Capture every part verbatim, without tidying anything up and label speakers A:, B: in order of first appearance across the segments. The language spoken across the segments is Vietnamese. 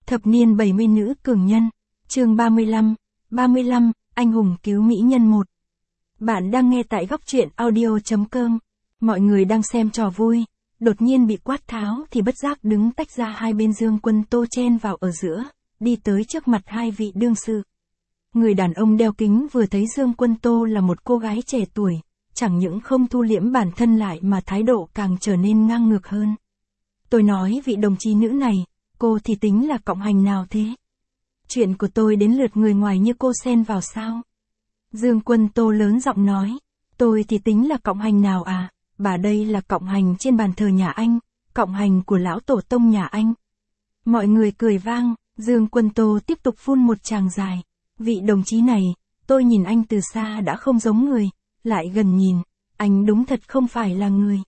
A: Thập niên bảy mươi nữ cường nhân, chương ba mươi lăm, ba mươi lăm, anh hùng cứu mỹ nhân một. Bạn đang nghe tại góc truyện audio chấm com. Mọi người đang xem trò vui, đột nhiên bị quát tháo thì bất giác đứng tách ra hai bên. Dương Quân Tô chen vào ở giữa, đi tới trước mặt hai vị đương sự. Người đàn ông đeo kính vừa thấy Dương Quân Tô là một cô gái trẻ tuổi, chẳng những không thu liễm bản thân lại mà thái độ càng trở nên ngang ngược hơn. Tôi nói vị đồng chí nữ này, cô thì tính là cộng hành nào thế? Chuyện của tôi đến lượt người ngoài như cô xen vào sao? Dương Quân Tô lớn giọng nói, tôi thì tính là cộng hành nào à, bà đây là cộng hành trên bàn thờ nhà anh, cộng hành của lão tổ tông nhà anh. Mọi người cười vang, Dương Quân Tô tiếp tục phun một tràng dài. Vị đồng chí này, tôi nhìn anh từ xa đã không giống người, lại gần nhìn, anh đúng thật không phải là người.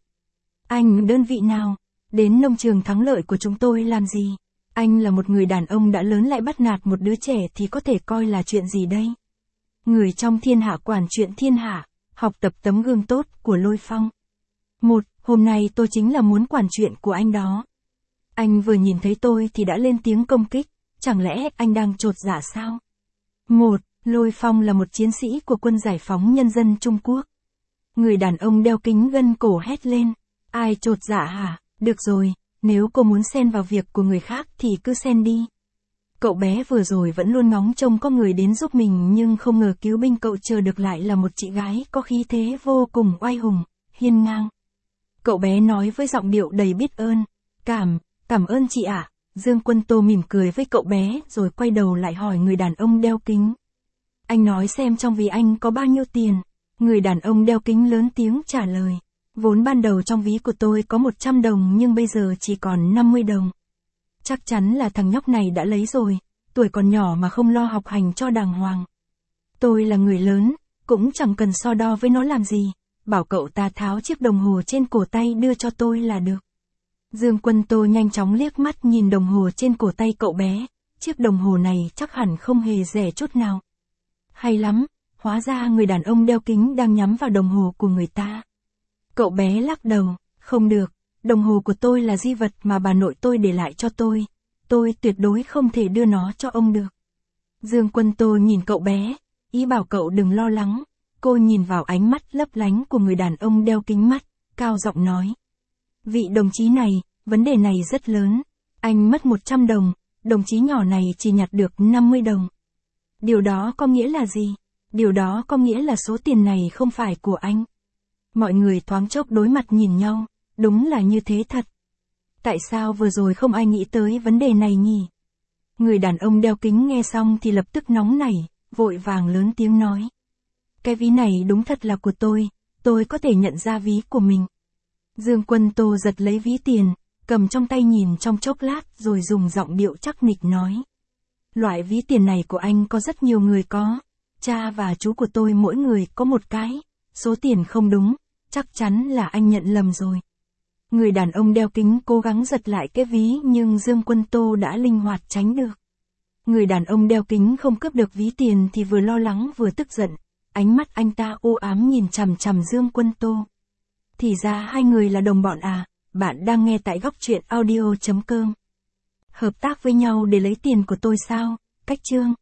A: Anh đơn vị nào? Đến nông trường Thắng Lợi của chúng tôi làm gì? Anh là một người đàn ông đã lớn lại bắt nạt một đứa trẻ thì có thể coi là chuyện gì đây? Người trong thiên hạ quản chuyện thiên hạ, học tập tấm gương tốt của Lôi Phong. Một, hôm nay tôi chính là muốn quản chuyện của anh đó. Anh vừa nhìn thấy tôi thì đã lên tiếng công kích, chẳng lẽ anh đang chột dạ sao? Một, Lôi Phong là một chiến sĩ của quân giải phóng nhân dân Trung Quốc. Người đàn ông đeo kính gân cổ hét lên, ai chột dạ hả? Được rồi, nếu cô muốn xen vào việc của người khác thì cứ xen đi. Cậu bé vừa rồi vẫn luôn ngóng trông có người đến giúp mình nhưng không ngờ cứu binh cậu chờ được lại là một chị gái có khí thế vô cùng oai hùng, hiên ngang. Cậu bé nói với giọng điệu đầy biết ơn, cảm, cảm ơn chị ạ. Dương Quân Tô mỉm cười với cậu bé rồi quay đầu lại hỏi người đàn ông đeo kính. Anh nói xem trong ví anh có bao nhiêu tiền? Người đàn ông đeo kính lớn tiếng trả lời. Vốn ban đầu trong ví của tôi có một trăm đồng nhưng bây giờ chỉ còn năm mươi đồng. Chắc chắn là thằng nhóc này đã lấy rồi, tuổi còn nhỏ mà không lo học hành cho đàng hoàng. Tôi là người lớn, cũng chẳng cần so đo với nó làm gì, bảo cậu ta tháo chiếc đồng hồ trên cổ tay đưa cho tôi là được. Dương Quân Tô nhanh chóng liếc mắt nhìn đồng hồ trên cổ tay cậu bé, chiếc đồng hồ này chắc hẳn không hề rẻ chút nào. Hay lắm, hóa ra người đàn ông đeo kính đang nhắm vào đồng hồ của người ta. Cậu bé lắc đầu, không được, đồng hồ của tôi là di vật mà bà nội tôi để lại cho tôi, tôi tuyệt đối không thể đưa nó cho ông được. Dương Quân Tô nhìn cậu bé, ý bảo cậu đừng lo lắng, cô nhìn vào ánh mắt lấp lánh của người đàn ông đeo kính mắt, cao giọng nói. Vị đồng chí này, vấn đề này rất lớn, anh mất một trăm đồng, đồng chí nhỏ này chỉ nhặt được năm mươi đồng. Điều đó có nghĩa là gì? Điều đó có nghĩa là số tiền này không phải của anh. Mọi người thoáng chốc đối mặt nhìn nhau, đúng là như thế thật. Tại sao vừa rồi không ai nghĩ tới vấn đề này nhỉ? Người đàn ông đeo kính nghe xong thì lập tức nóng nảy, vội vàng lớn tiếng nói. Cái ví này đúng thật là của tôi, tôi có thể nhận ra ví của mình. Dương Quân Tô giật lấy ví tiền, cầm trong tay nhìn trong chốc lát rồi dùng giọng điệu chắc nịch nói. Loại ví tiền này của anh có rất nhiều người có, cha và chú của tôi mỗi người có một cái, số tiền không đúng, chắc chắn là anh nhận lầm rồi. Người đàn ông đeo kính cố gắng giật lại cái ví nhưng Dương Quân Tô đã linh hoạt tránh được. Người đàn ông đeo kính không cướp được ví tiền thì vừa lo lắng vừa tức giận, ánh mắt anh ta u ám nhìn chằm chằm Dương Quân Tô. Thì ra hai người là đồng bọn à, bạn đang nghe tại góc truyện audio chấm com. Hợp tác với nhau để lấy tiền của tôi sao? Cách chương.